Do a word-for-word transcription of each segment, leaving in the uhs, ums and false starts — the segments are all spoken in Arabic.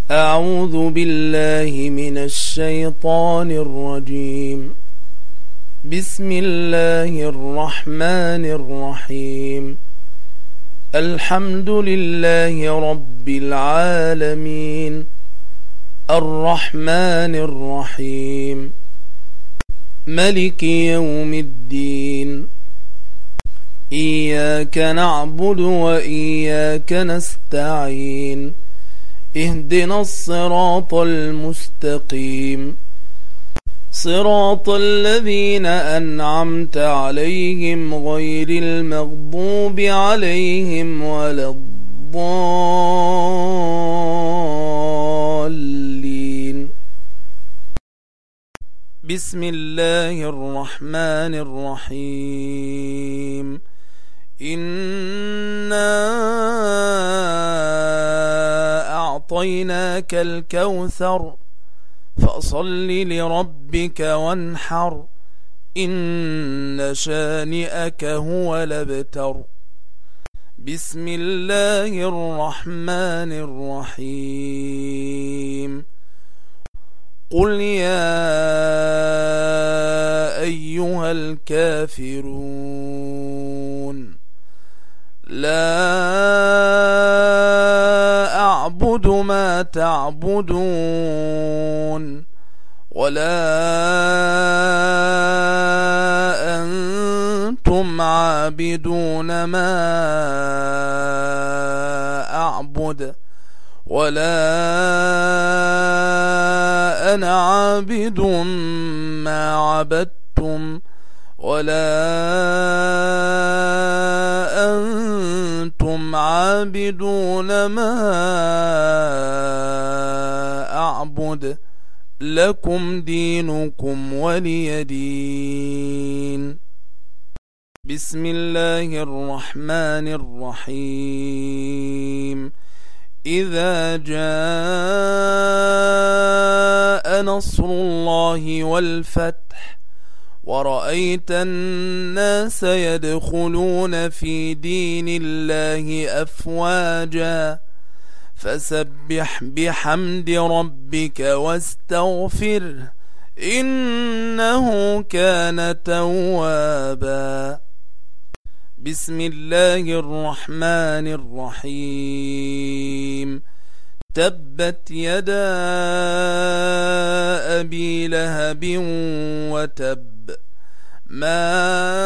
أعوذ بالله من الشيطان الرجيم. بسم الله الرحمن الرحيم. الحمد لله رب العالمين، الرحمن الرحيم، ملك يوم الدين. إياك نعبد وإياك نستعين، اهدنا الصراط المستقيم، صراط الذين أنعمت عليهم غير المغضوب عليهم ولا الضالين. بسم الله الرحمن الرحيم. إنا أعطيناك الكوثر فصل لربك وانحر، إن شانئك هو الأبتر. بسم الله الرحمن الرحيم. قل يا أيها الكافرون لا أعبد ما تعبدون ولا أنتم عابدون ما أعبد ولا أنا عابد ما عبدتم ولا أنتم عابدون ما أعبد، لكم دينكم ولي دين. بسم الله الرحمن الرحيم. إذا جاء نصر الله والفتح ورأيت الناس يدخلون في دين الله أفواجا فسبح بحمد ربك واستغفره إنه كان توابا. بسم الله الرحمن الرحيم. تبت يدا أبي لهب وتب، ما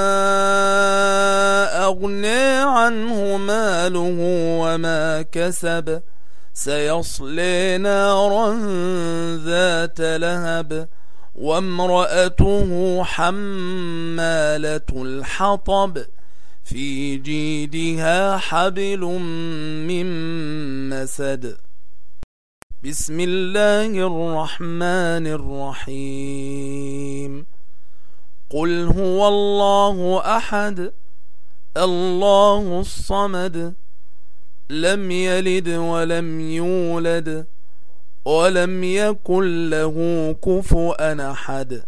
أغنى عنه ماله وما كسب، سيصلي نارا ذات لهب وامرأته حمالة الحطب في جيدها حبل من مسد. بسم الله الرحمن الرحيم. قل هو الله أحد الله الصمد لم يلد ولم يولد ولم يكن له كفوا أحد.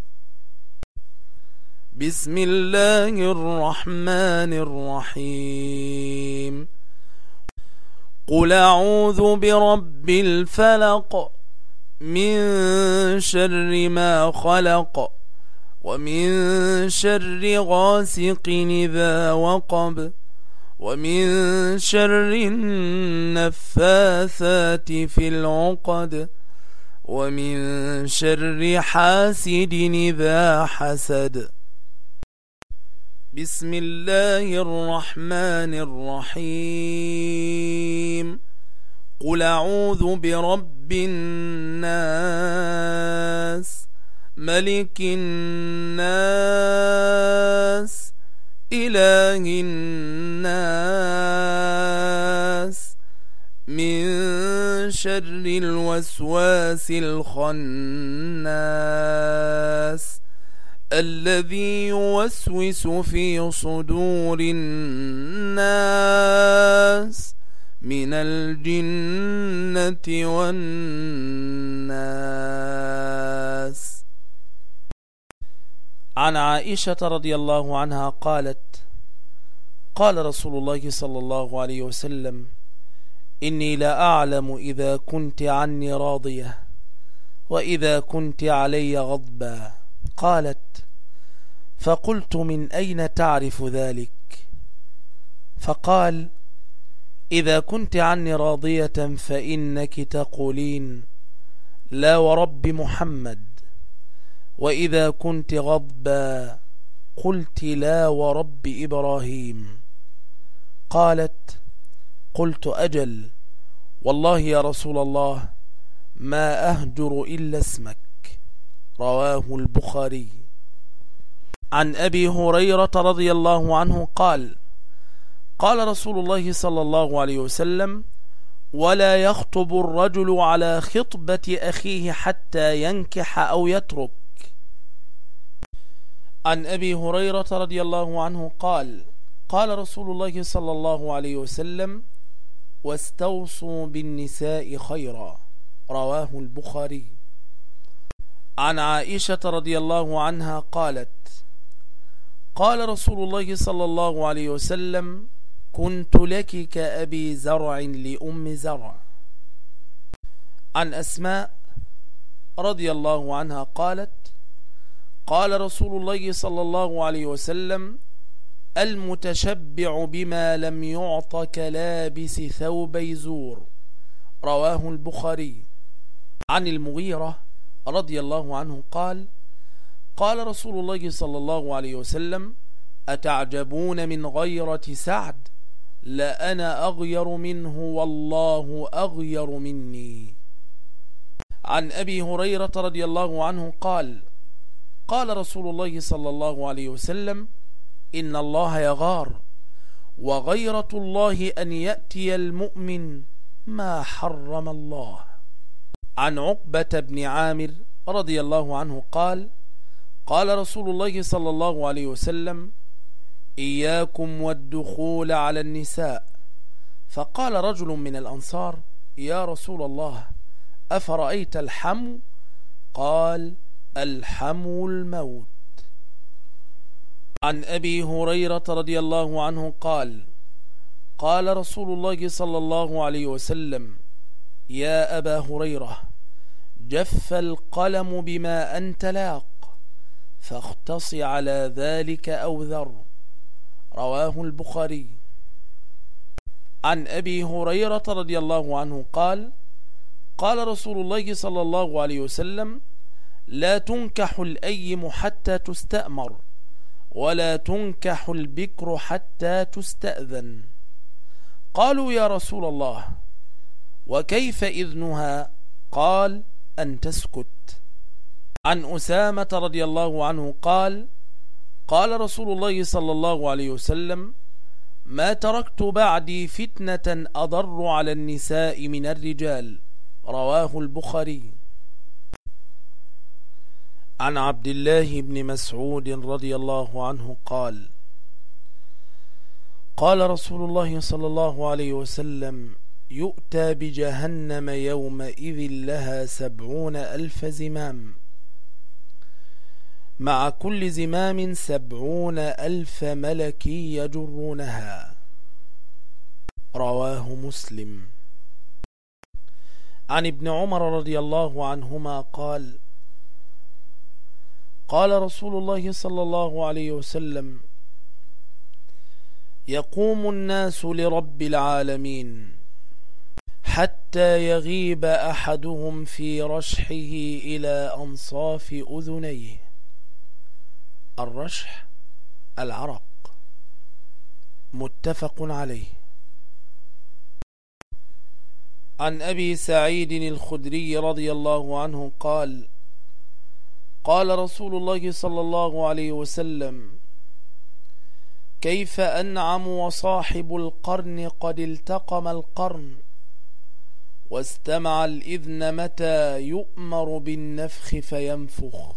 بسم الله الرحمن الرحيم. قل أعوذ برب الفلق من شر ما خلق ومن شر غاسق إذا وقب ومن شر النفاثات في العقد ومن شر حاسد إذا حسد. بسم الله الرحمن الرحيم. قل أعوذ برب الناس ملك الناس إله الناس من شر الوسواس الخناس الذي يوسوس في صدور الناس من الجنة والناس. عن عائشة رضي الله عنها قالت: قال رسول الله صلى الله عليه وسلم: إني لأعلم إذا كنت عني راضية وإذا كنت علي غضبا. قالت: فقلت: من أين تعرف ذلك؟ فقال: إذا كنت عني راضية فإنك تقولين: لا ورب محمد، وإذا كنت غضبا قلت: لا ورب إبراهيم. قالت: قلت: أجل، والله يا رسول الله ما أهجر إلا اسمك. رواه البخاري. عن أبي هريرة رضي الله عنه قال: قال رسول الله صلى الله عليه وسلم: ولا يخطب الرجل على خطبة أخيه حتى ينكح أو يترك. عن أبي هريرة رضي الله عنه قال: قال رسول الله صلى الله عليه وسلم: واستوصوا بالنساء خيرا. رواه البخاري. عن عائشة رضي الله عنها قالت: قال رسول الله صلى الله عليه وسلم: كنت لك كأبي زرع لأم زرع. عن أسماء رضي الله عنها قالت: قال رسول الله صلى الله عليه وسلم: المتشبع بما لم يعط كلابس ثوبي زور. رواه البخاري. عن المغيرة رضي الله عنه قال: قال رسول الله صلى الله عليه وسلم: أتعجبون من غيرة سعد؟ لأنا أغير منه والله أغير مني. عن أبي هريرة رضي الله عنه قال: قال رسول الله صلى الله عليه وسلم: إن الله يغار، وغيرة الله أن يأتي المؤمن ما حرم الله. عن عقبة بن عامر رضي الله عنه قال: قال رسول الله صلى الله عليه وسلم: إياكم والدخول على النساء. فقال رجل من الأنصار: يا رسول الله، أفرأيت الحمو؟ قال: الحمو الموت. عن أبي هريرة رضي الله عنه قال: قال رسول الله صلى الله عليه وسلم: يا أبا هريرة، جف القلم بما أنت لاق، فاختص على ذلك أو ذر. رواه البخاري. عن أبي هريرة رضي الله عنه قال: قال رسول الله صلى الله عليه وسلم: لا تنكح الأيم حتى تستأمر، ولا تنكح البكر حتى تستأذن. قالوا: يا رسول الله، وكيف إذنها؟ قال: أن تسكت. عن أسامة رضي الله عنه قال: قال رسول الله صلى الله عليه وسلم: ما تركت بعدي فتنة أضر على النساء من الرجال. رواه البخاري. عن عبد الله بن مسعود رضي الله عنه قال: قال رسول الله صلى الله عليه وسلم: يؤتى بجهنم يومئذ لها سبعون ألف زمام، مع كل زمام سبعون ألف ملك يجرونها. رواه مسلم. عن ابن عمر رضي الله عنهما قال: قال رسول الله صلى الله عليه وسلم: يقوم الناس لرب العالمين حتى يغيب أحدهم في رشحه إلى أنصاف أذنيه. الرشح العرق. متفق عليه. عن أبي سعيد الخدري رضي الله عنه قال: قال رسول الله صلى الله عليه وسلم: كيف أنعم وصاحب القرن قد التقم القرن، واستمع الإذن متى يؤمر بالنفخ فينفخ.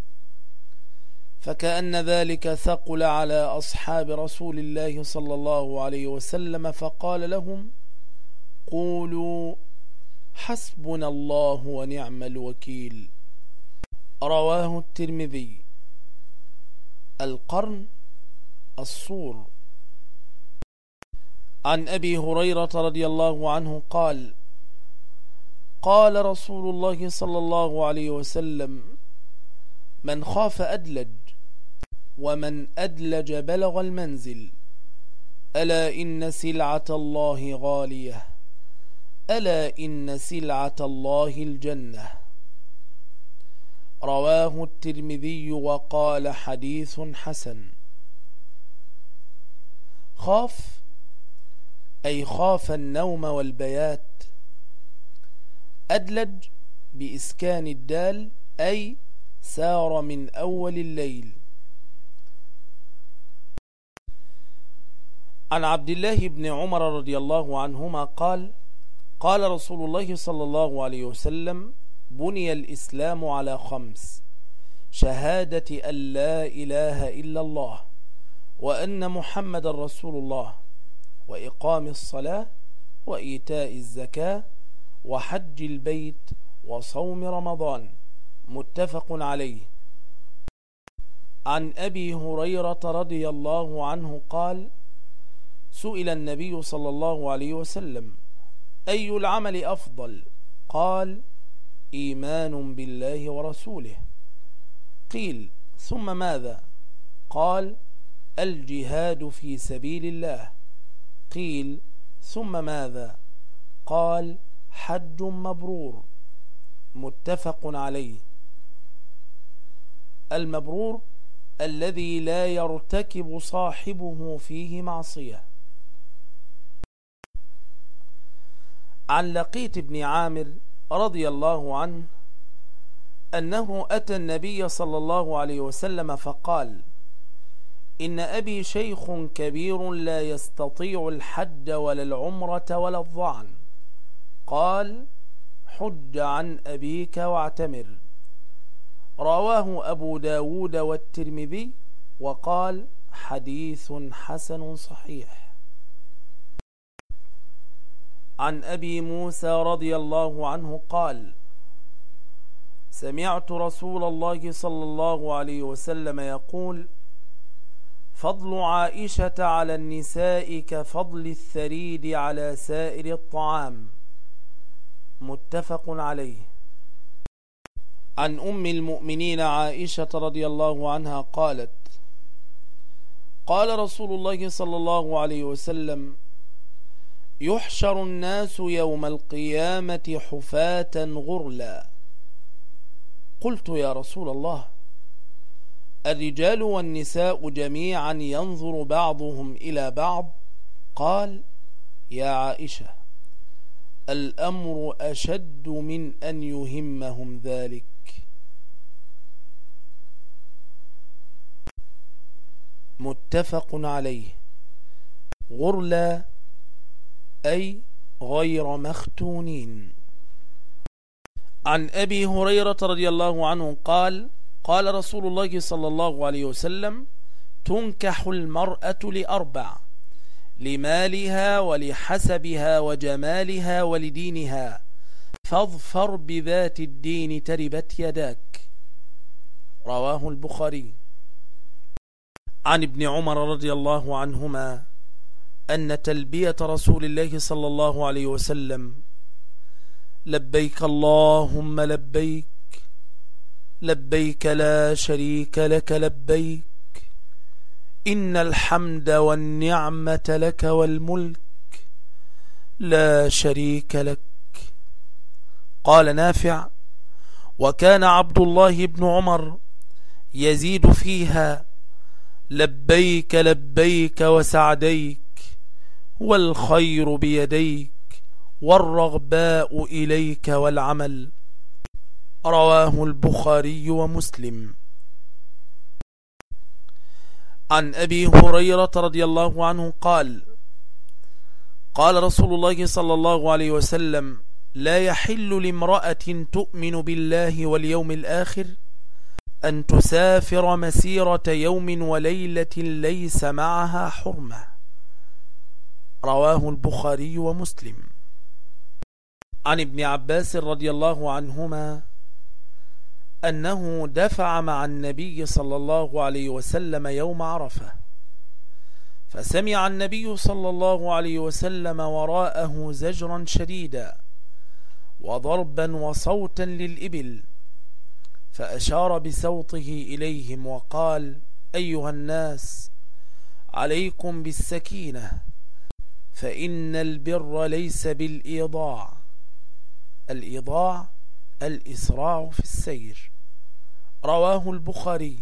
فكأن ذلك ثقل على أصحاب رسول الله صلى الله عليه وسلم، فقال لهم: قولوا حسبنا الله ونعم الوكيل. رواه الترمذي. القرن الصور. عن أبي هريرة رضي الله عنه قال قال رسول الله صلى الله عليه وسلم من خاف أدلج ومن أدلج بلغ المنزل ألا إن سلعة الله غالية ألا إن سلعة الله الجنة. رواه الترمذي وقال حديث حسن. خاف أي خاف النوم والبيات. أدلج بإسكان الدال أي سار من أول الليل. عن عبد الله بن عمر رضي الله عنهما قال قال رسول الله صلى الله عليه وسلم بني الإسلام على خمس: شهادة أن لا إله إلا الله وأن محمد رسول الله وإقام الصلاة وإيتاء الزكاة وحج البيت وصوم رمضان. متفق عليه. عن أبي هريرة رضي الله عنه قال سئل النبي صلى الله عليه وسلم أي العمل أفضل؟ قال إيمان بالله ورسوله. قيل ثم ماذا؟ قال الجهاد في سبيل الله. قيل ثم ماذا؟ قال حج مبرور. متفق عليه. المبرور الذي لا يرتكب صاحبه فيه معصية. عن لقيط بن عامر رضي الله عنه أنه أتى النبي صلى الله عليه وسلم فقال إن أبي شيخ كبير لا يستطيع الحج ولا العمرة ولا الظعن. قال حج عن أبيك واعتمر. رواه أبو داود والترمذي وقال حديث حسن صحيح. عن أبي موسى رضي الله عنه قال سمعت رسول الله صلى الله عليه وسلم يقول فضل عائشة على النساء كفضل الثريد على سائر الطعام. متفق عليه. عن أم المؤمنين عائشة رضي الله عنها قالت قال رسول الله صلى الله عليه وسلم يحشر الناس يوم القيامة حفاة غرلا. قلت يا رسول الله الرجال والنساء جميعا ينظر بعضهم إلى بعض؟ قال يا عائشة الأمر أشد من أن يهمهم ذلك. متفق عليه. غرلا أي غير مختونين. عن أبي هريرة رضي الله عنه قال قال رسول الله صلى الله عليه وسلم تنكح المرأة لأربع: لمالها ولحسبها وجمالها ولدينها فاظفر بذات الدين تربت يداك. رواه البخاري. عن ابن عمر رضي الله عنهما أن تلبية رسول الله صلى الله عليه وسلم لبيك اللهم لبيك لبيك لا شريك لك لبيك إن الحمد والنعمة لك والملك لا شريك لك. قال نافع وكان عبد الله بن عمر يزيد فيها لبيك لبيك وسعديك والخير بيديك والرغباء إليك والعمل. رواه البخاري ومسلم. عن أبي هريرة رضي الله عنه قال قال رسول الله صلى الله عليه وسلم لا يحل لامرأة تؤمن بالله واليوم الآخر أن تسافر مسيرة يوم وليلة ليس معها حرمة. رواه البخاري ومسلم. عن ابن عباس رضي الله عنهما أنه دفع مع النبي صلى الله عليه وسلم يوم عرفة فسمع النبي صلى الله عليه وسلم وراءه زجرا شديدا وضربا وصوتا للإبل، فأشار بصوته إليهم وقال: أيها الناس، عليكم بالسكينة، فإن البر ليس بالإيضاع. الإيضاع الإسراع في السير. رواه البخاري.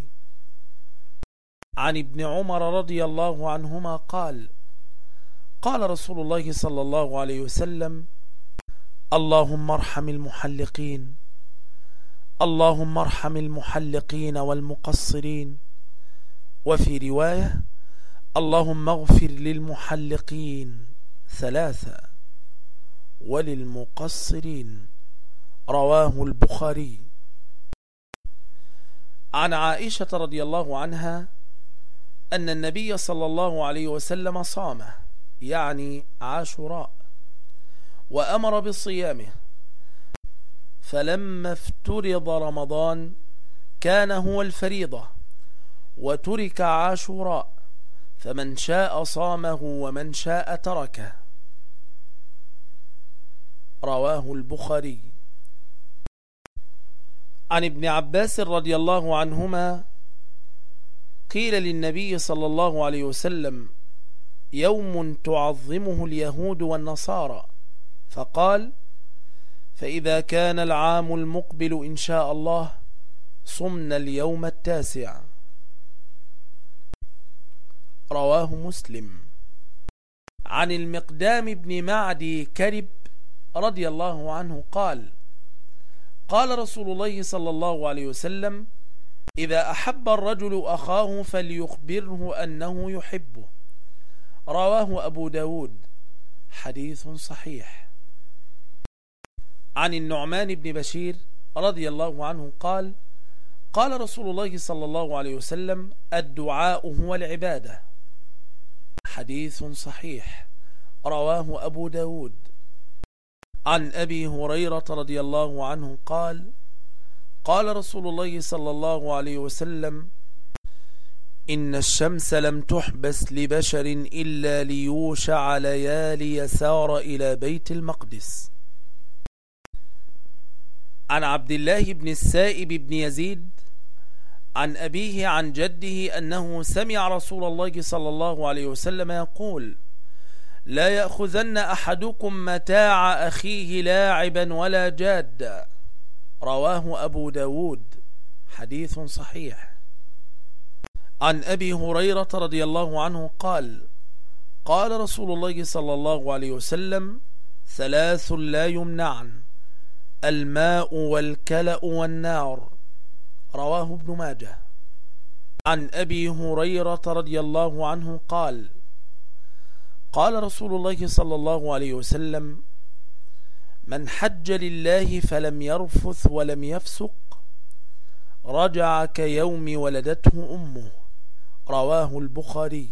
عن ابن عمر رضي الله عنهما قال: قال رسول الله صلى الله عليه وسلم: اللهم ارحم المحلقين، اللهم ارحم المحلقين والمقصرين. وفي رواية: اللهم اغفر للمحلقين ثلاثة وللمقصرين. رواه البخاري. عن عائشة رضي الله عنها أن النبي صلى الله عليه وسلم صامه، يعني عاشوراء، وأمر بصيامه، فلما افترض رمضان كان هو الفريضة وترك عاشوراء، فمن شاء صامه ومن شاء تركه. رواه البخاري. عن ابن عباس رضي الله عنهما قيل للنبي صلى الله عليه وسلم: يوم تعظمه اليهود والنصارى، فقال: فإذا كان العام المقبل إن شاء الله صمنا اليوم التاسع. رواه مسلم. عن المقدام بن معدي كرب رضي الله عنه قال: قال رسول الله صلى الله عليه وسلم: إذا أحب الرجل أخاه فليخبره أنه يحبه. رواه أبو داود. حديث صحيح. عن النعمان بن بشير رضي الله عنه قال: قال رسول الله صلى الله عليه وسلم: الدعاء هو العبادة. حديث صحيح. رواه أبو داود. عن أبي هريرة رضي الله عنه قال: قال رسول الله صلى الله عليه وسلم: إن الشمس لم تحبس لبشر إلا ليوشع ليالي يسار إلى بيت المقدس. عن عبد الله بن السائب بن يزيد عن أبيه عن جده أنه سمع رسول الله صلى الله عليه وسلم يقول: لا يأخذن أحدكم متاع أخيه لاعبا ولا جادا. رواه أبو داود. حديث صحيح. عن أبي هريرة رضي الله عنه قال: قال رسول الله صلى الله عليه وسلم: ثلاث لا يمنعن: الماء والكلأ والنار. رواه ابن ماجه. عن أبي هريرة رضي الله عنه قال: قال رسول الله صلى الله عليه وسلم: من حج لله فلم يرفث ولم يفسق رجع كيوم ولدته أمه. رواه البخاري.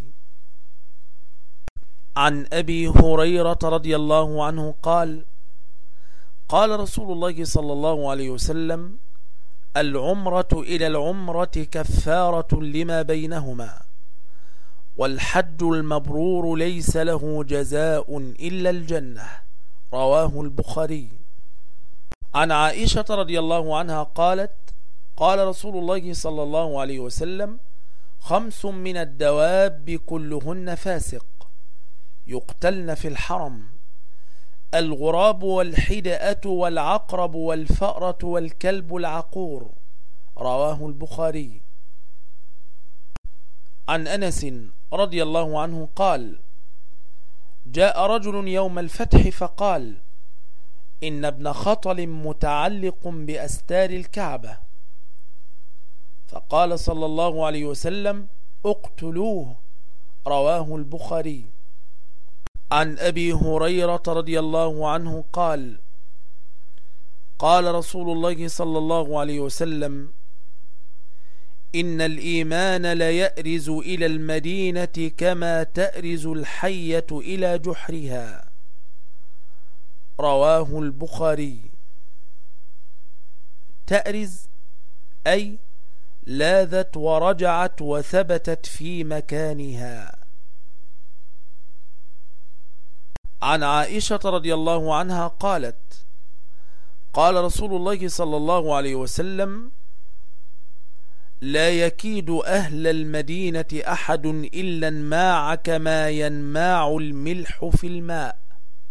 عن أبي هريرة رضي الله عنه قال: قال رسول الله صلى الله عليه وسلم: العمرة إلى العمرة كفارة لما بينهما، والحج المبرور ليس له جزاء إلا الجنة. رواه البخاري. عن عائشة رضي الله عنها قالت: قال رسول الله صلى الله عليه وسلم: خمس من الدواب كلهن فاسق يقتلن في الحرم: الغراب والحدأة والعقرب والفأرة والكلب العقور. رواه البخاري. عن أنس رضي الله عنه قال: جاء رجل يوم الفتح فقال: إن ابن خطل متعلق بأستار الكعبة. فقال صلى الله عليه وسلم: اقتلوه. رواه البخاري. عن أبي هريرة رضي الله عنه قال: قال رسول الله صلى الله عليه وسلم: إن الإيمان ليأرز إلى المدينة كما تأرز الحية إلى جحرها. رواه البخاري. تأرز أي لاذت ورجعت وثبتت في مكانها. عن عائشة رضي الله عنها قالت: قال رسول الله صلى الله عليه وسلم: لا يكيد أهل المدينة أحد إلا انماع كما ينماع الملح في الماء.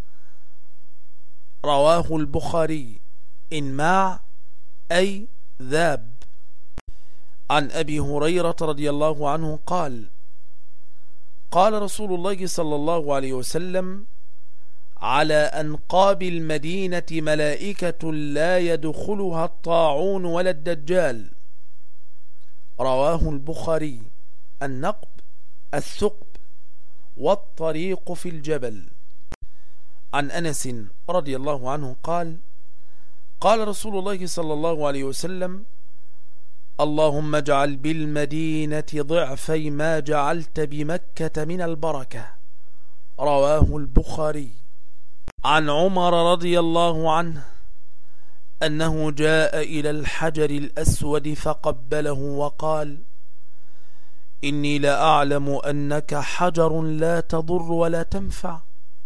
رواه البخاري. انماع أي ذاب. عن أبي هريرة رضي الله عنه قال: قال رسول الله صلى الله عليه وسلم: على أنقاب المدينة ملائكة لا يدخلها الطاعون ولا الدجال. رواه البخاري. النقب الثقب والطريق في الجبل. عن أنس رضي الله عنه قال: قال رسول الله صلى الله عليه وسلم: اللهم اجعل بالمدينة ضعفي ما جعلت بمكة من البركة. رواه البخاري. عن عمر رضي الله عنه أنه جاء إلى الحجر الأسود فقبله وقال: إني لأعلم أنك حجر لا تضر ولا تنفع،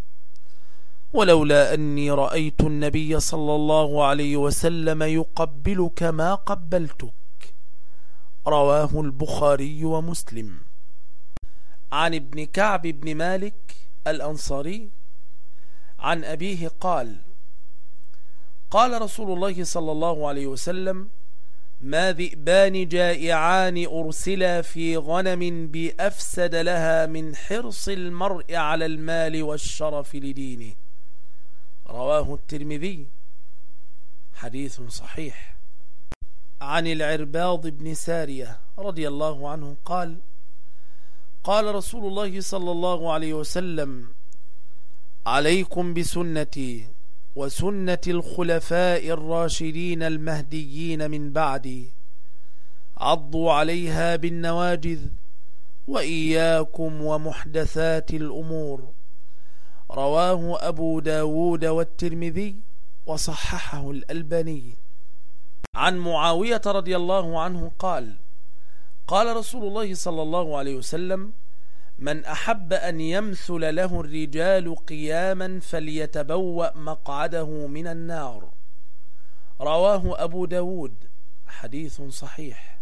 ولولا أني رأيت النبي صلى الله عليه وسلم يقبلك ما قبلتك. رواه البخاري ومسلم. عن ابن كعب بن مالك الأنصاري عن أبيه قال: قال رسول الله صلى الله عليه وسلم: ما ذئبان جائعان أرسلا في غنم بأفسد لها من حرص المرء على المال والشرف لدينه. رواه الترمذي. حديث صحيح. عن العرباض بن سارية رضي الله عنه قال: قال رسول الله صلى الله عليه وسلم: عليكم بسنتي وسنة الخلفاء الراشدين المهديين من بعدي، عضوا عليها بالنواجذ، وإياكم ومحدثات الأمور. رواه أبو داود والترمذي وصححه الألباني. عن معاوية رضي الله عنه قال: قال رسول الله صلى الله عليه وسلم: من أحب أن يمثل له الرجال قياما فليتبوأ مقعده من النار. رواه أبو داود. حديث صحيح.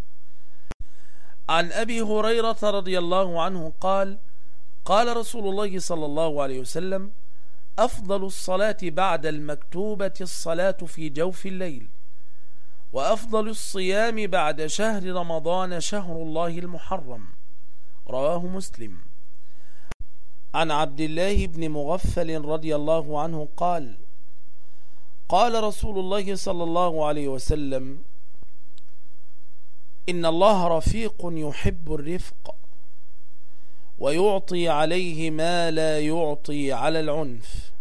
عن أبي هريرة رضي الله عنه قال: قال رسول الله صلى الله عليه وسلم: أفضل الصلاة بعد المكتوبة الصلاة في جوف الليل، وأفضل الصيام بعد شهر رمضان شهر الله المحرم. رواه مسلم. عن عبد الله بن مغفل رضي الله عنه قال: قال رسول الله صلى الله عليه وسلم: إن الله رفيق يحب الرفق، ويعطي عليه ما لا يعطي على العنف.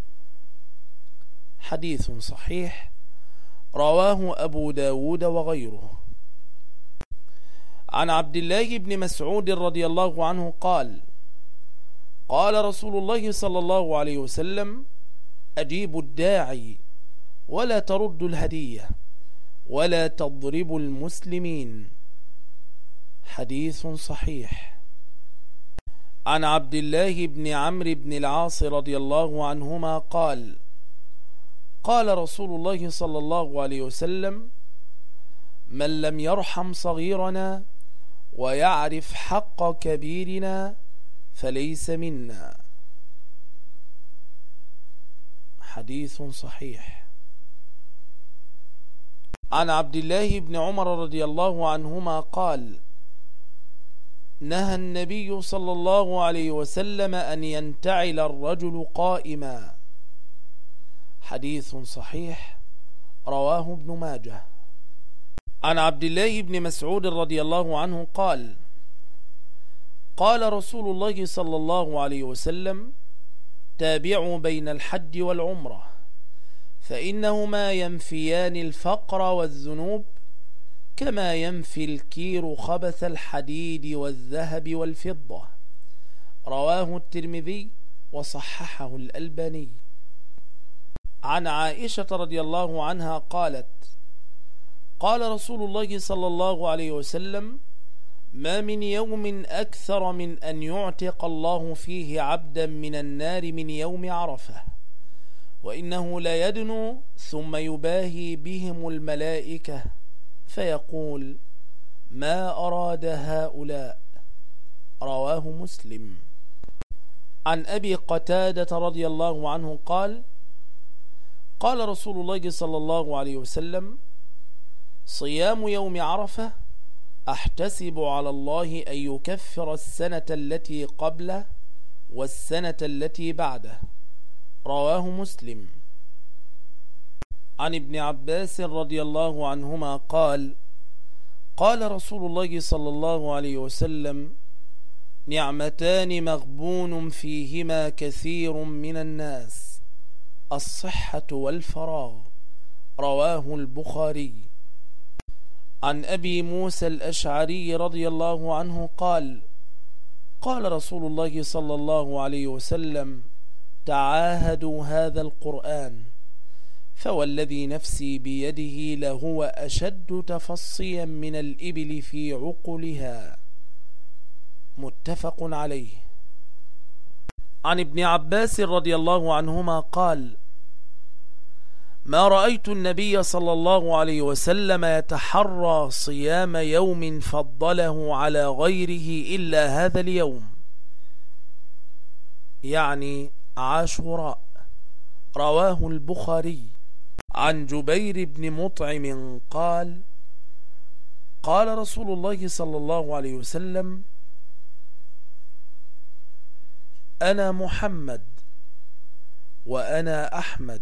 حديث صحيح. رواه أبو داود وغيره. عن عبد الله بن مسعود رضي الله عنه قال: قال رسول الله صلى الله عليه وسلم: أجيبوا الداعي ولا تردوا الهدية ولا تضربوا المسلمين. حديث صحيح. عن عبد الله بن عمرو بن العاص رضي الله عنهما قال: قال رسول الله صلى الله عليه وسلم: من لم يرحم صغيرنا ويعرف حق كبيرنا فليس منا. حديث صحيح. عن عبد الله بن عمر رضي الله عنهما قال: نهى النبي صلى الله عليه وسلم أن ينتعل الرجل قائما. حديث صحيح. رواه ابن ماجه. عن عبد الله بن مسعود رضي الله عنه قال: قال رسول الله صلى الله عليه وسلم: تابعوا بين الحج والعمرة، فإنهما ينفيان الفقر والذنوب كما ينفي الكير خبث الحديد والذهب والفضة. رواه الترمذي وصححه الألباني. عن عائشة رضي الله عنها قالت: قال رسول الله صلى الله عليه وسلم: ما من يوم أكثر من أن يعتق الله فيه عبدا من النار من يوم عرفة، وإنه لا يدنو ثم يباهي بهم الملائكة فيقول: ما أراد هؤلاء؟ رواه مسلم. عن أبي قتادة رضي الله عنه قال: قال رسول الله صلى الله عليه وسلم: صيام يوم عرفة أحتسب على الله أن يكفر السنة التي قبله والسنة التي بعده. رواه مسلم. عن ابن عباس رضي الله عنهما قال: قال رسول الله صلى الله عليه وسلم: نعمتان مغبون فيهما كثير من الناس، الصحة والفراغ. رواه البخاري. عن أبي موسى الأشعري رضي الله عنه قال: قال رسول الله صلى الله عليه وسلم: تعاهدوا هذا القرآن، فوالذي نفسي بيده لهو أشد تفصيا من الإبل في عقلها. متفق عليه. عن ابن عباس رضي الله عنهما قال: ما رأيت النبي صلى الله عليه وسلم يتحرى صيام يوم فضله على غيره إلا هذا اليوم، يعني عاشوراء. رواه البخاري. عن جبير بن مطعم قال: قال رسول الله صلى الله عليه وسلم: أنا محمد، وأنا أحمد،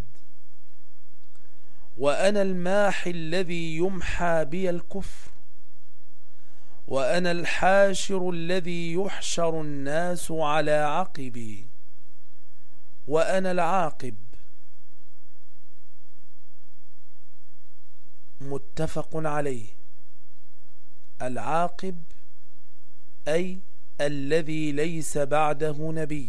وأنا الماحي الذي يمحى بي الكفر، وأنا الحاشر الذي يحشر الناس على عقبي، وأنا العاقب. متفق عليه. العاقب أي الذي ليس بعده نبي.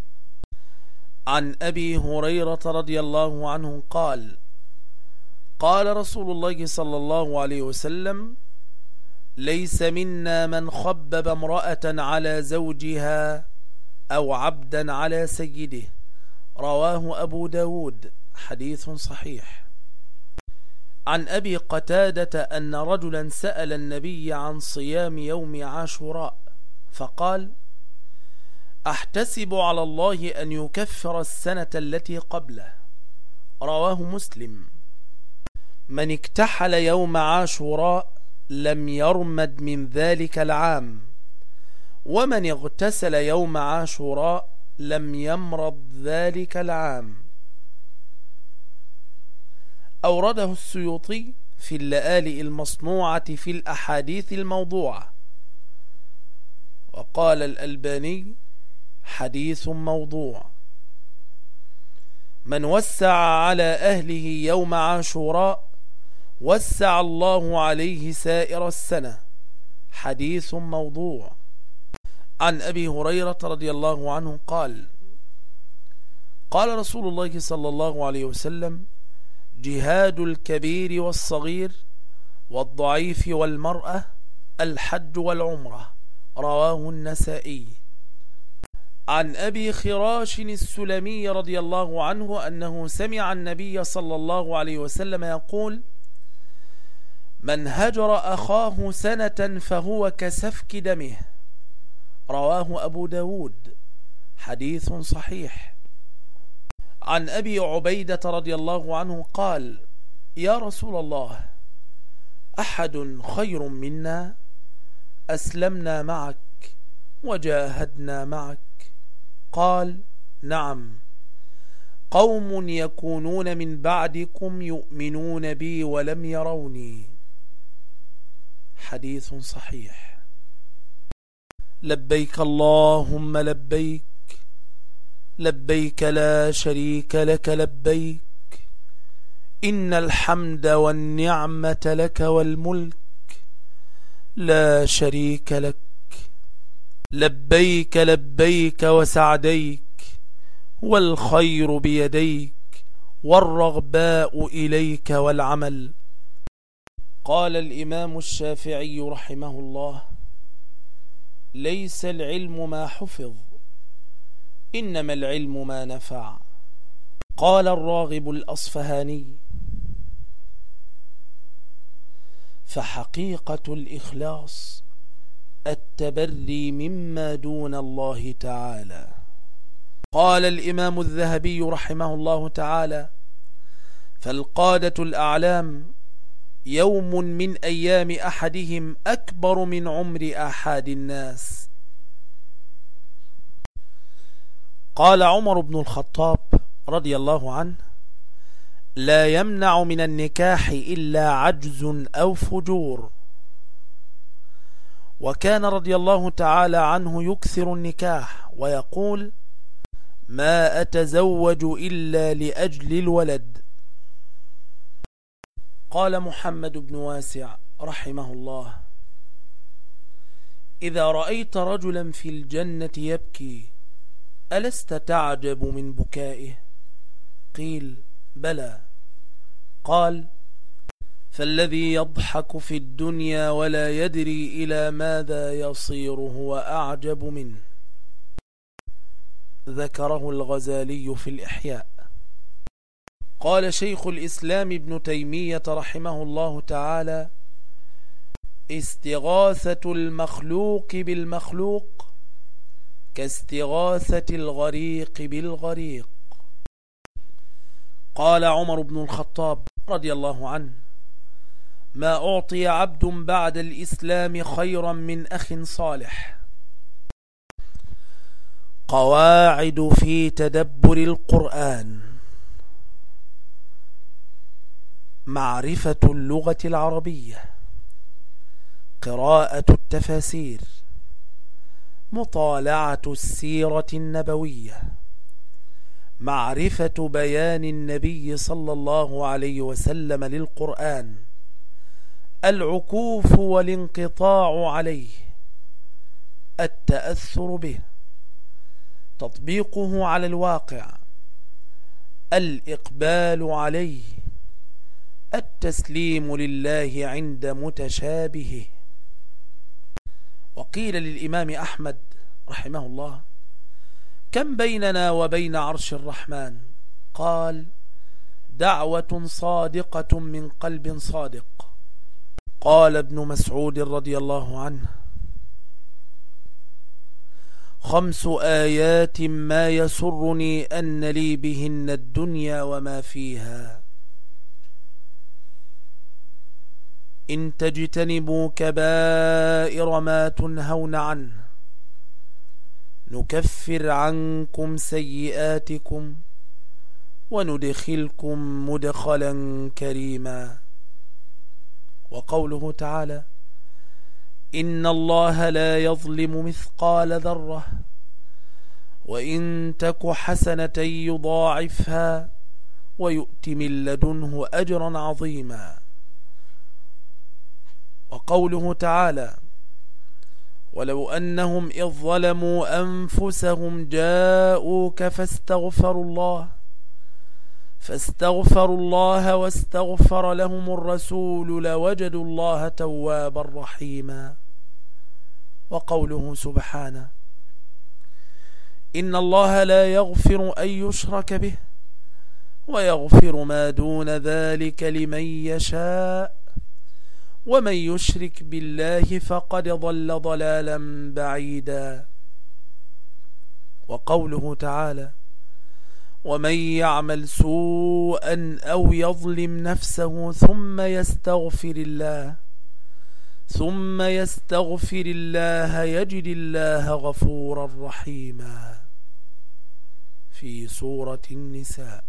عن أبي هريرة رضي الله عنه قال: قال رسول الله صلى الله عليه وسلم: ليس منا من خبب امرأة على زوجها أو عبدا على سيده. رواه أبو داود، حديث صحيح. عن أبي قتادة أن رجلا سأل النبي عن صيام يوم عاشوراء فقال: أحتسب على الله أن يكفر السنة التي قبله. رواه مسلم. من اكتحل يوم عاشوراء لم يرمد من ذلك العام، ومن اغتسل يوم عاشوراء لم يمرض ذلك العام. أورده السيوطي في اللآلئ المصنوعة في الأحاديث الموضوعة، وقال الألباني: حديث موضوع. من وسع على أهله يوم عاشوراء وسع الله عليه سائر السنة. حديث موضوع. عن أبي هريرة رضي الله عنه قال: قال رسول الله صلى الله عليه وسلم: جهاد الكبير والصغير والضعيف والمرأة الحج والعمرة. رواه النسائي. عن أبي خراش السلمي رضي الله عنه أنه سمع النبي صلى الله عليه وسلم يقول: من هجر أخاه سنة فهو كسفك دمه. رواه أبو داود، حديث صحيح. عن أبي عبيدة رضي الله عنه قال: يا رسول الله، أحد خير منا؟ أسلمنا معك وجاهدنا معك. قال: نعم، قوم يكونون من بعدكم يؤمنون بي ولم يروني. حديث صحيح. لبيك اللهم لبيك، لبيك لا شريك لك لبيك، إن الحمد والنعمة لك والملك لا شريك لك. لبيك لبيك وسعديك، والخير بيديك، والرغباء إليك والعمل. قال الإمام الشافعي رحمه الله: ليس العلم ما حفظ، إنما العلم ما نفع. قال الراغب الأصفهاني: فحقيقة الإخلاص التبري مما دون الله تعالى. قال الإمام الذهبي رحمه الله تعالى: فالقادة الأعلام يوم من أيام أحدهم أكبر من عمر آحاد الناس. قال عمر بن الخطاب رضي الله عنه: لا يمنع من النكاح إلا عجز أو فجور. وكان رضي الله تعالى عنه يكثر النكاح ويقول: ما أتزوج إلا لأجل الولد. قال محمد بن واسع رحمه الله: إذا رأيت رجلا في الجنة يبكي ألست تعجب من بكائه؟ قيل: بلى. قال: فالذي يضحك في الدنيا ولا يدري إلى ماذا يصير هو أعجب منه. ذكره الغزالي في الإحياء. قال شيخ الإسلام ابن تيمية رحمه الله تعالى: استغاثة المخلوق بالمخلوق كاستغاثة الغريق بالغريق. قال عمر بن الخطاب رضي الله عنه: ما أعطي عبد بعد الإسلام خيرا من أخ صالح. قواعد في تدبر القرآن: معرفة اللغة العربية، قراءة التفاسير، مطالعة السيرة النبوية، معرفة بيان النبي صلى الله عليه وسلم للقرآن، العكوف والانقطاع عليه، التأثر به، تطبيقه على الواقع، الإقبال عليه، التسليم لله عند متشابهه. وقيل للإمام أحمد رحمه الله: كم بيننا وبين عرش الرحمن؟ قال: دعوة صادقة من قلب صادق. قال ابن مسعود رضي الله عنه: خمس آيات ما يسرني أن لي بهن الدنيا وما فيها: إن تجتنبوا كبائر ما تنهون عنه نكفر عنكم سيئاتكم وندخلكم مدخلا كريما. وقوله تعالى: إن الله لا يظلم مثقال ذرة وإن تك حسنة يضاعفها ويؤت من لدنه أجرا عظيما. وقوله تعالى: ولو أنهم إذ ظلموا أنفسهم جاءوك فاستغفروا الله فاستغفروا الله واستغفر لهم الرسول لوجدوا الله توابا رحيما. وقوله سبحانه: إن الله لا يغفر أن يشرك به ويغفر ما دون ذلك لمن يشاء ومن يشرك بالله فقد ضل ضلالا بعيدا. وقوله تعالى: ومن يعمل سوءا أو يظلم نفسه ثم يستغفر الله ثم يستغفر الله يجد الله غفورا رحيما. في سورة النساء.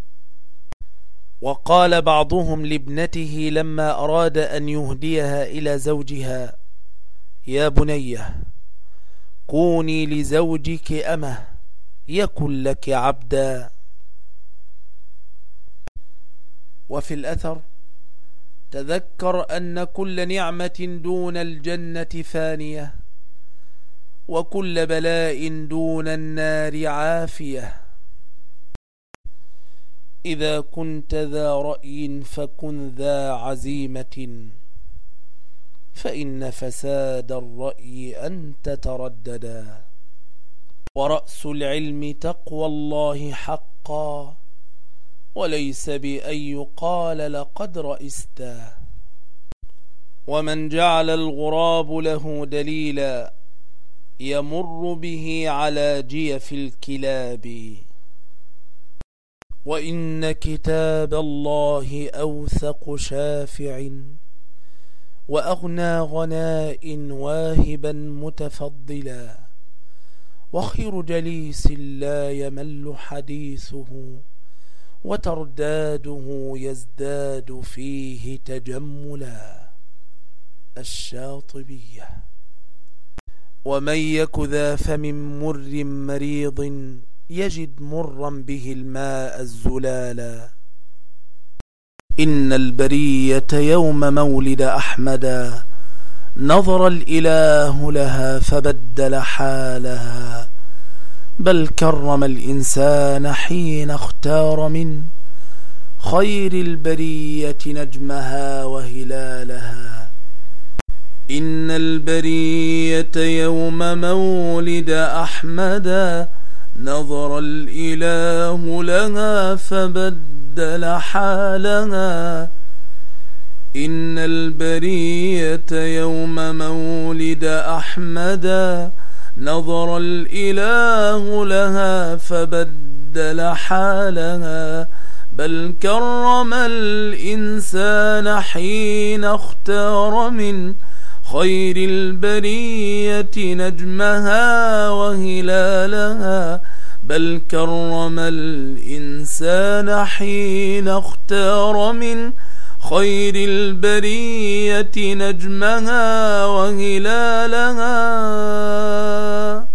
وقال بعضهم لابنته لما أراد أن يهديها إلى زوجها: يا بنيه كوني لزوجك أمه يكن لك عبدا. وفي الأثر: تذكر أن كل نعمة دون الجنة فانية وكل بلاء دون النار عافية. إذا كنت ذا رأي فكن ذا عزيمة فإن فساد الرأي أن تترددا. ورأس العلم تقوى الله حقا، وليس بأن يقال لقد رئستا. ومن جعل الغراب له دليلا يمر به على جيف الكلاب. وإن كتاب الله أوثق شافع، وأغنى غناء واهبا متفضلا. وخير جليس لا يمل حديثه، وترداده يزداد فيه تجملا. الشاطبية. ومن يك ذا فم مر مريض يجد مرا به الماء الزلالا. إن البرية يوم مولد أحمدا نظر الإله لها فبدل حالها. بل كرم الإنسان حين اختار من خير البرية نجمها وهلالها. إن البرية يوم مولد أحمدا نظر الإله لها فبدل حالها. إن البرية يوم مولد أحمدا نظر الإله لها فبدل حالها. بل كرم الإنسان حين اختار من خير البرية نجمها وهلالها. بل كرم الإنسان حين اختار من خير البرية نجمها وهلالها.